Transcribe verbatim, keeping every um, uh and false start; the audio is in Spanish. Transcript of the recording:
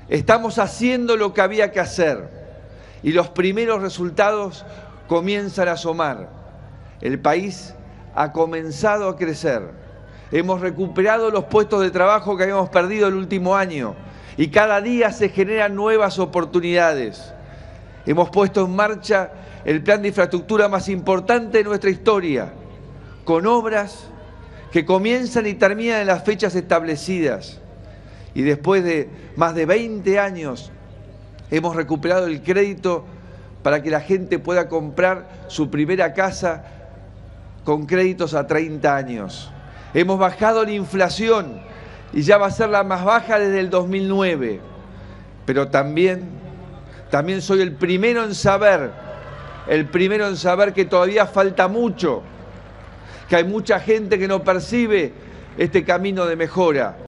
Estamos haciendo lo que había que hacer y los primeros resultados comienzan a asomar. El país ha comenzado a crecer. Hemos recuperado los puestos de trabajo que habíamos perdido el último año y cada día se generan nuevas oportunidades. Hemos puesto en marcha el plan de infraestructura más importante de nuestra historia, con obras que comienzan y terminan en las fechas establecidas. Y después de más de veinte años hemos recuperado el crédito para que la gente pueda comprar su primera casa con créditos a treinta años. Hemos bajado la inflación y ya va a ser la más baja desde el dos mil nueve. Pero también, también soy el primero en saber, el primero en saber que todavía falta mucho, que hay mucha gente que no percibe este camino de mejora.